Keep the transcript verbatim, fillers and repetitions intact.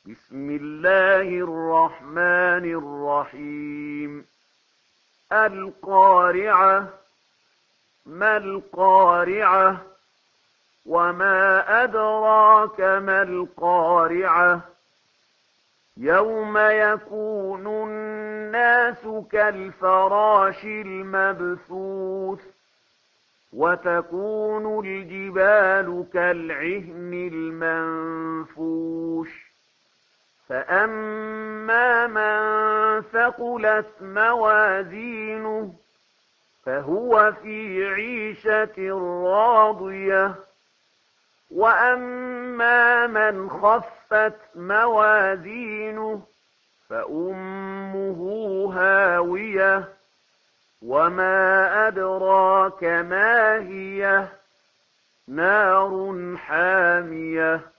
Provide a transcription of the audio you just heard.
بسم الله الرحمن الرحيم القارعة ما القارعة وما أدراك ما القارعة يوم يكون الناس كالفراش المبثوث وتكون الجبال كالعهن المنفوش فأما من ثقلت موازينه فهو في عيشة راضية وأما من خفت موازينه فأمه هاوية وما أدراك ما هي نار حامية